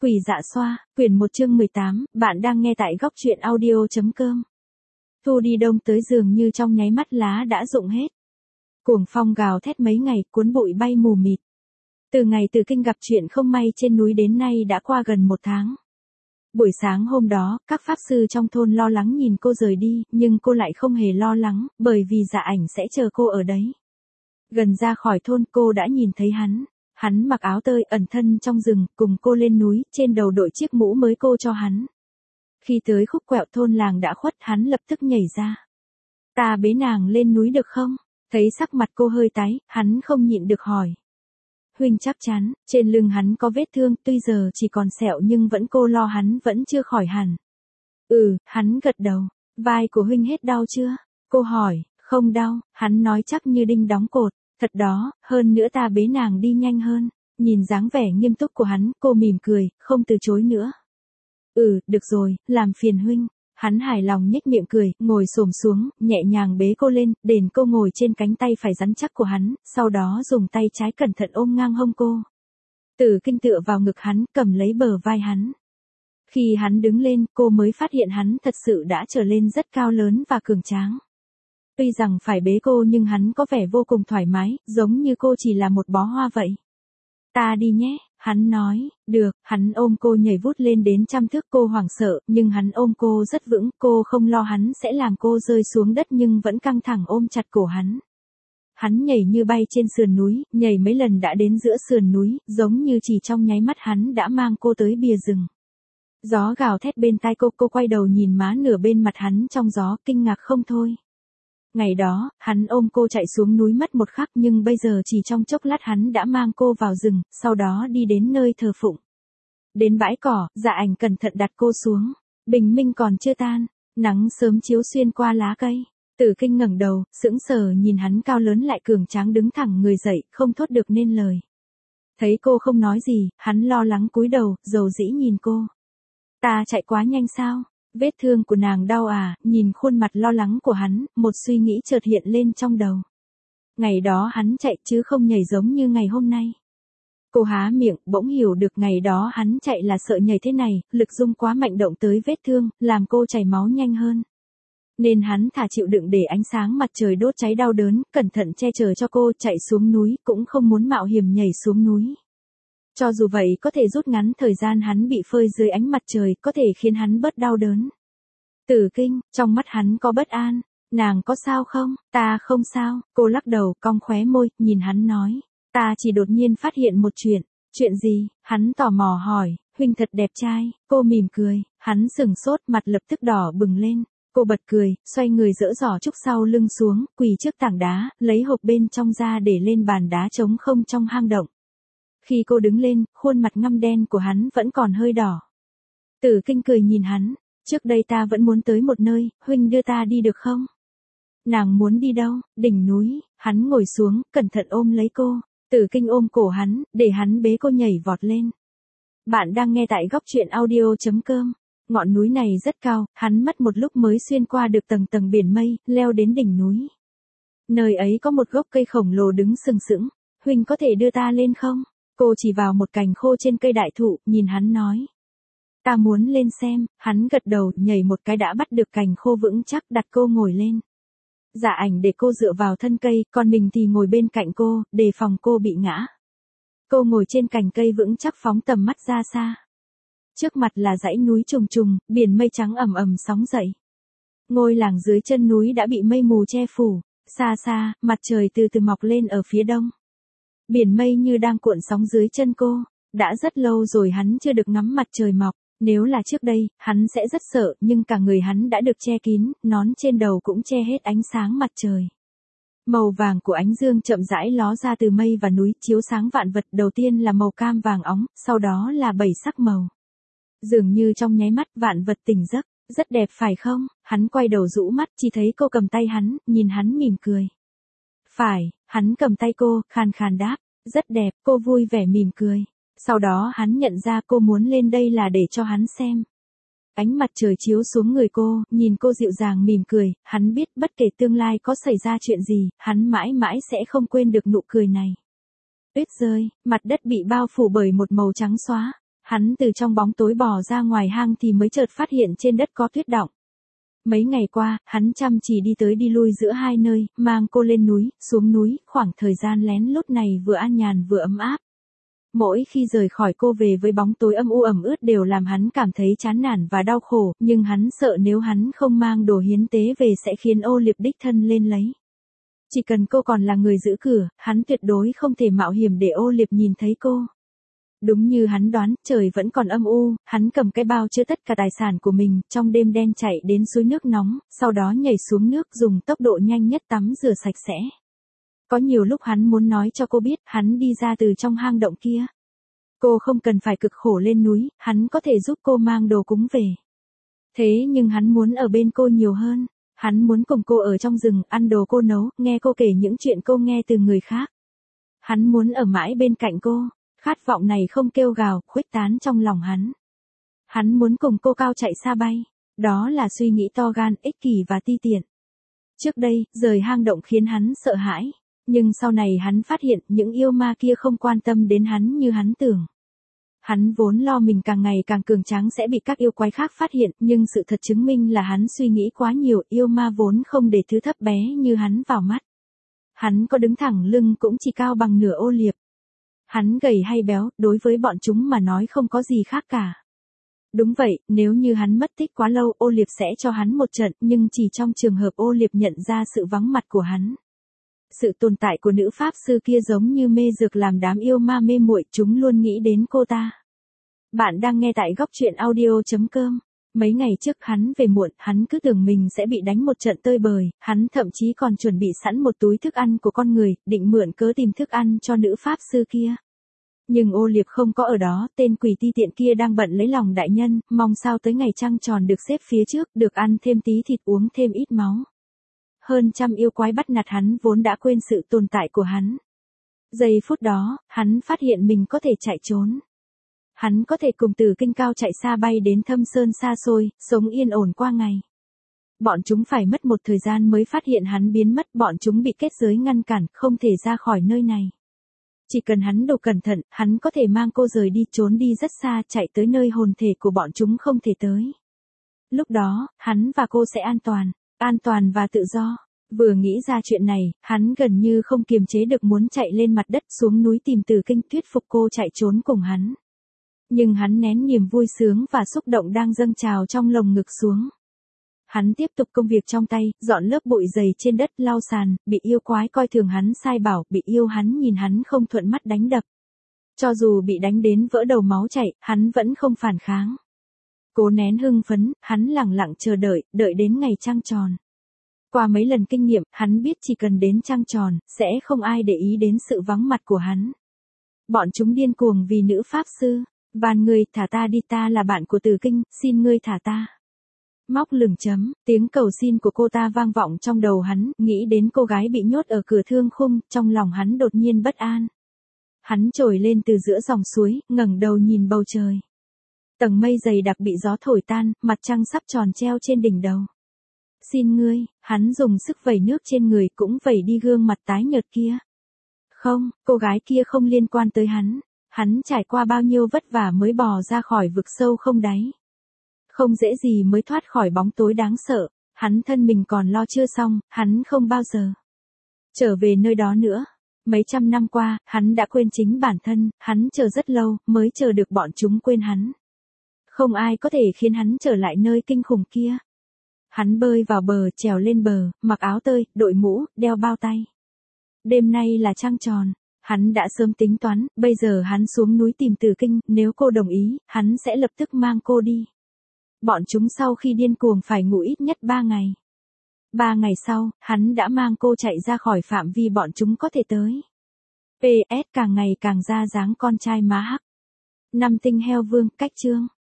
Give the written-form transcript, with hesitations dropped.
Quỷ dạ xoa, quyển 1 chương 18, bạn đang nghe tại góc truyện audio.com. Thu đi đông tới dường như trong nháy mắt lá đã rụng hết. Cuồng phong gào thét mấy ngày, cuốn bụi bay mù mịt. Từ ngày Từ Kinh gặp chuyện không may trên núi đến nay đã qua gần 1 tháng. Buổi sáng hôm đó, các pháp sư trong thôn lo lắng nhìn cô rời đi, nhưng cô lại không hề lo lắng, bởi vì Dạ Ảnh sẽ chờ cô ở đấy. Gần ra khỏi thôn cô đã nhìn thấy hắn. Hắn mặc áo tơi ẩn thân trong rừng, cùng cô lên núi, trên đầu đội chiếc mũ mới cô cho hắn. Khi tới khúc quẹo thôn làng đã khuất, hắn lập tức nhảy ra. Ta bế nàng lên núi được không? Thấy sắc mặt cô hơi tái, hắn không nhịn được hỏi. Huynh chắc chắn, trên lưng hắn có vết thương, tuy giờ chỉ còn sẹo nhưng vẫn cô lo hắn vẫn chưa khỏi hẳn. Hắn gật đầu. Vai của huynh hết đau chưa? Cô hỏi. Không đau, hắn nói chắc như đinh đóng cột. Thật đó, hơn nữa ta bế nàng đi nhanh hơn. Nhìn dáng vẻ nghiêm túc của hắn, cô mỉm cười, không từ chối nữa. Được rồi, làm phiền huynh. Hắn hài lòng nhếch miệng cười, ngồi xổm xuống, nhẹ nhàng bế cô lên, đền cô ngồi trên cánh tay phải rắn chắc của hắn, sau đó dùng tay trái cẩn thận ôm ngang hông cô. Từ Kinh tựa vào ngực hắn, cầm lấy bờ vai hắn. Khi hắn đứng lên, cô mới phát hiện hắn thật sự đã trở lên rất cao lớn và cường tráng. Tuy rằng phải bế cô nhưng hắn có vẻ vô cùng thoải mái, giống như cô chỉ là một bó hoa vậy. Ta đi nhé, hắn nói. Được, hắn ôm cô nhảy vút lên đến 100 thước. Cô hoảng sợ, nhưng hắn ôm cô rất vững, cô không lo hắn sẽ làm cô rơi xuống đất nhưng vẫn căng thẳng ôm chặt cổ hắn. Hắn nhảy như bay trên sườn núi, nhảy mấy lần đã đến giữa sườn núi, giống như chỉ trong nháy mắt hắn đã mang cô tới bìa rừng. Gió gào thét bên tai cô quay đầu nhìn má nửa bên mặt hắn trong gió, kinh ngạc không thôi. Ngày đó, hắn ôm cô chạy xuống núi mất một khắc nhưng bây giờ chỉ trong chốc lát hắn đã mang cô vào rừng, sau đó đi đến nơi thờ phụng. Đến bãi cỏ, Dạ Ảnh cẩn thận đặt cô xuống. Bình minh còn chưa tan, nắng sớm chiếu xuyên qua lá cây. Từ Kinh ngẩng đầu, sững sờ nhìn hắn cao lớn lại cường tráng đứng thẳng người dậy, không thốt được nên lời. Thấy cô không nói gì, hắn lo lắng cúi đầu, dầu dĩ nhìn cô. Ta chạy quá nhanh sao? Vết thương của nàng đau à? Nhìn khuôn mặt lo lắng của hắn, một suy nghĩ chợt hiện lên trong đầu. Ngày đó hắn chạy chứ không nhảy giống như ngày hôm nay. Cô há miệng, bỗng hiểu được ngày đó hắn chạy là sợ nhảy thế này, lực dung quá mạnh động tới vết thương, làm cô chảy máu nhanh hơn. Nên hắn thà chịu đựng để ánh sáng mặt trời đốt cháy đau đớn, cẩn thận che chở cho cô chạy xuống núi, cũng không muốn mạo hiểm nhảy xuống núi. Cho dù vậy có thể rút ngắn thời gian hắn bị phơi dưới ánh mặt trời, có thể khiến hắn bớt đau đớn. Từ Kinh, trong mắt hắn có bất an. Nàng có sao không? Ta không sao. Cô lắc đầu, cong khóe môi, nhìn hắn nói. Ta chỉ đột nhiên phát hiện một chuyện. Chuyện gì? Hắn tò mò hỏi. Huynh thật đẹp trai. Cô mỉm cười. Hắn sừng sốt, mặt lập tức đỏ bừng lên. Cô bật cười, xoay người dỡ giỏ trúc sau lưng xuống, quỳ trước tảng đá, lấy hộp bên trong ra để lên bàn đá trống không trong hang động. Khi cô đứng lên, khuôn mặt ngăm đen của hắn vẫn còn hơi đỏ. Từ Kinh cười nhìn hắn. Trước đây ta vẫn muốn tới một nơi, huynh đưa ta đi được không? Nàng muốn đi đâu? Đỉnh núi. Hắn ngồi xuống, cẩn thận ôm lấy cô. Từ Kinh ôm cổ hắn, để hắn bế cô nhảy vọt lên. Bạn đang nghe tại góc truyện audio.com. Ngọn núi này rất cao, hắn mất một lúc mới xuyên qua được tầng tầng biển mây, leo đến đỉnh núi. Nơi ấy có một gốc cây khổng lồ đứng sừng sững. Huynh có thể đưa ta lên không? Cô chỉ vào một cành khô trên cây đại thụ, nhìn hắn nói. Ta muốn lên xem. Hắn gật đầu, nhảy một cái đã bắt được cành khô vững chắc, đặt cô ngồi lên. Dạ Ảnh để cô dựa vào thân cây, còn mình thì ngồi bên cạnh cô, đề phòng cô bị ngã. Cô ngồi trên cành cây vững chắc phóng tầm mắt ra xa. Trước mặt là dãy núi trùng trùng, biển mây trắng ầm ầm sóng dậy. Ngôi làng dưới chân núi đã bị mây mù che phủ. Xa xa, mặt trời từ từ mọc lên ở phía đông. Biển mây như đang cuộn sóng dưới chân cô. Đã rất lâu rồi hắn chưa được ngắm mặt trời mọc. Nếu là trước đây, hắn sẽ rất sợ, nhưng cả người hắn đã được che kín, nón trên đầu cũng che hết ánh sáng mặt trời. Màu vàng của ánh dương chậm rãi ló ra từ mây và núi, chiếu sáng vạn vật, đầu tiên là màu cam vàng óng, sau đó là 7 sắc màu. Dường như trong nháy mắt vạn vật tỉnh giấc, rất đẹp phải không? Hắn quay đầu rũ mắt, chỉ thấy cô cầm tay hắn, nhìn hắn mỉm cười. Phải, hắn cầm tay cô, khàn khàn đáp, rất đẹp, cô vui vẻ mỉm cười. Sau đó hắn nhận ra cô muốn lên đây là để cho hắn xem. Ánh mặt trời chiếu xuống người cô, nhìn cô dịu dàng mỉm cười, hắn biết bất kể tương lai có xảy ra chuyện gì, hắn mãi mãi sẽ không quên được nụ cười này. Tuyết rơi, mặt đất bị bao phủ bởi một màu trắng xóa. Hắn từ trong bóng tối bò ra ngoài hang thì mới chợt phát hiện trên đất có tuyết đọng. Mấy ngày qua, hắn chăm chỉ đi tới đi lui giữa hai nơi, mang cô lên núi, xuống núi, khoảng thời gian lén lút này vừa an nhàn vừa ấm áp. Mỗi khi rời khỏi cô về với bóng tối âm u ẩm ướt đều làm hắn cảm thấy chán nản và đau khổ, nhưng hắn sợ nếu hắn không mang đồ hiến tế về sẽ khiến Ô Liệp đích thân lên lấy. Chỉ cần cô còn là người giữ cửa, hắn tuyệt đối không thể mạo hiểm để Ô Liệp nhìn thấy cô. Đúng như hắn đoán, trời vẫn còn âm u, hắn cầm cái bao chứa tất cả tài sản của mình, trong đêm đen chạy đến suối nước nóng, sau đó nhảy xuống nước dùng tốc độ nhanh nhất tắm rửa sạch sẽ. Có nhiều lúc hắn muốn nói cho cô biết, hắn đi ra từ trong hang động kia. Cô không cần phải cực khổ lên núi, hắn có thể giúp cô mang đồ cúng về. Thế nhưng hắn muốn ở bên cô nhiều hơn. Hắn muốn cùng cô ở trong rừng, ăn đồ cô nấu, nghe cô kể những chuyện cô nghe từ người khác. Hắn muốn ở mãi bên cạnh cô. Khát vọng này không kêu gào, khuếch tán trong lòng hắn. Hắn muốn cùng cô cao chạy xa bay. Đó là suy nghĩ to gan, ích kỷ và ti tiện. Trước đây, rời hang động khiến hắn sợ hãi. Nhưng sau này hắn phát hiện những yêu ma kia không quan tâm đến hắn như hắn tưởng. Hắn vốn lo mình càng ngày càng cường tráng sẽ bị các yêu quái khác phát hiện, nhưng sự thật chứng minh là hắn suy nghĩ quá nhiều, yêu ma vốn không để thứ thấp bé như hắn vào mắt. Hắn có đứng thẳng lưng cũng chỉ cao bằng nửa Ô Liệp. Hắn gầy hay béo, đối với bọn chúng mà nói không có gì khác cả. Đúng vậy, nếu như hắn mất tích quá lâu, Ô Liệp sẽ cho hắn một trận, nhưng chỉ trong trường hợp Ô Liệp nhận ra sự vắng mặt của hắn. Sự tồn tại của nữ pháp sư kia giống như mê dược làm đám yêu ma mê muội, chúng luôn nghĩ đến cô ta. Bạn đang nghe tại góc truyện audio.com. Mấy ngày trước hắn về muộn, hắn cứ tưởng mình sẽ bị đánh một trận tơi bời, hắn thậm chí còn chuẩn bị sẵn một túi thức ăn của con người, định mượn cớ tìm thức ăn cho nữ pháp sư kia. Nhưng Ô Liệp không có ở đó, tên quỷ ti tiện kia đang bận lấy lòng đại nhân, mong sao tới ngày trăng tròn được xếp phía trước, được ăn thêm tí thịt uống thêm ít máu. Hơn trăm yêu quái bắt nạt hắn vốn đã quên sự tồn tại của hắn. Giây phút đó, hắn phát hiện mình có thể chạy trốn. Hắn có thể cùng Từ Kinh cao chạy xa bay đến thâm sơn xa xôi, sống yên ổn qua ngày. Bọn chúng phải mất một thời gian mới phát hiện hắn biến mất, bọn chúng bị kết giới ngăn cản, không thể ra khỏi nơi này. Chỉ cần hắn đủ cẩn thận, hắn có thể mang cô rời đi, trốn đi rất xa, chạy tới nơi hồn thể của bọn chúng không thể tới. Lúc đó, hắn và cô sẽ an toàn và tự do. Vừa nghĩ ra chuyện này, hắn gần như không kiềm chế được muốn chạy lên mặt đất xuống núi tìm Từ Kinh thuyết phục cô chạy trốn cùng hắn. Nhưng hắn nén niềm vui sướng và xúc động đang dâng trào trong lồng ngực xuống. Hắn tiếp tục công việc trong tay, dọn lớp bụi dày trên đất, lau sàn, bị yêu quái coi thường hắn sai bảo, bị yêu hắn nhìn hắn không thuận mắt đánh đập. Cho dù bị đánh đến vỡ đầu máu chảy, hắn vẫn không phản kháng. Cố nén hưng phấn, hắn lặng lặng chờ đợi, đợi đến ngày trăng tròn. Qua mấy lần kinh nghiệm, hắn biết chỉ cần đến trăng tròn, sẽ không ai để ý đến sự vắng mặt của hắn. Bọn chúng điên cuồng vì nữ pháp sư. Van ngươi, thả ta đi, ta là bạn của Từ Kinh, xin ngươi thả ta. Móc lửng chấm, tiếng cầu xin của cô ta vang vọng trong đầu hắn, nghĩ đến cô gái bị nhốt ở cửa thương khung, trong lòng hắn đột nhiên bất an. Hắn trồi lên từ giữa dòng suối, ngẩng đầu nhìn bầu trời. Tầng mây dày đặc bị gió thổi tan, mặt trăng sắp tròn treo trên đỉnh đầu. Xin ngươi, hắn dùng sức vẩy nước trên người, cũng vẩy đi gương mặt tái nhợt kia. Không, cô gái kia không liên quan tới hắn. Hắn trải qua bao nhiêu vất vả mới bò ra khỏi vực sâu không đáy. Không dễ gì mới thoát khỏi bóng tối đáng sợ, hắn thân mình còn lo chưa xong, hắn không bao giờ trở về nơi đó nữa. Mấy trăm năm qua, hắn đã quên chính bản thân, hắn chờ rất lâu, mới chờ được bọn chúng quên hắn. Không ai có thể khiến hắn trở lại nơi kinh khủng kia. Hắn bơi vào bờ, trèo lên bờ, mặc áo tơi, đội mũ, đeo bao tay. Đêm nay là trăng tròn. Hắn đã sớm tính toán, bây giờ hắn xuống núi tìm Từ Kinh, nếu cô đồng ý, hắn sẽ lập tức mang cô đi. Bọn chúng sau khi điên cuồng phải ngủ ít nhất 3 ngày. 3 ngày sau, hắn đã mang cô chạy ra khỏi phạm vi bọn chúng có thể tới. PS càng ngày càng ra dáng con trai má hắc. Năm tinh heo vương, cách chương.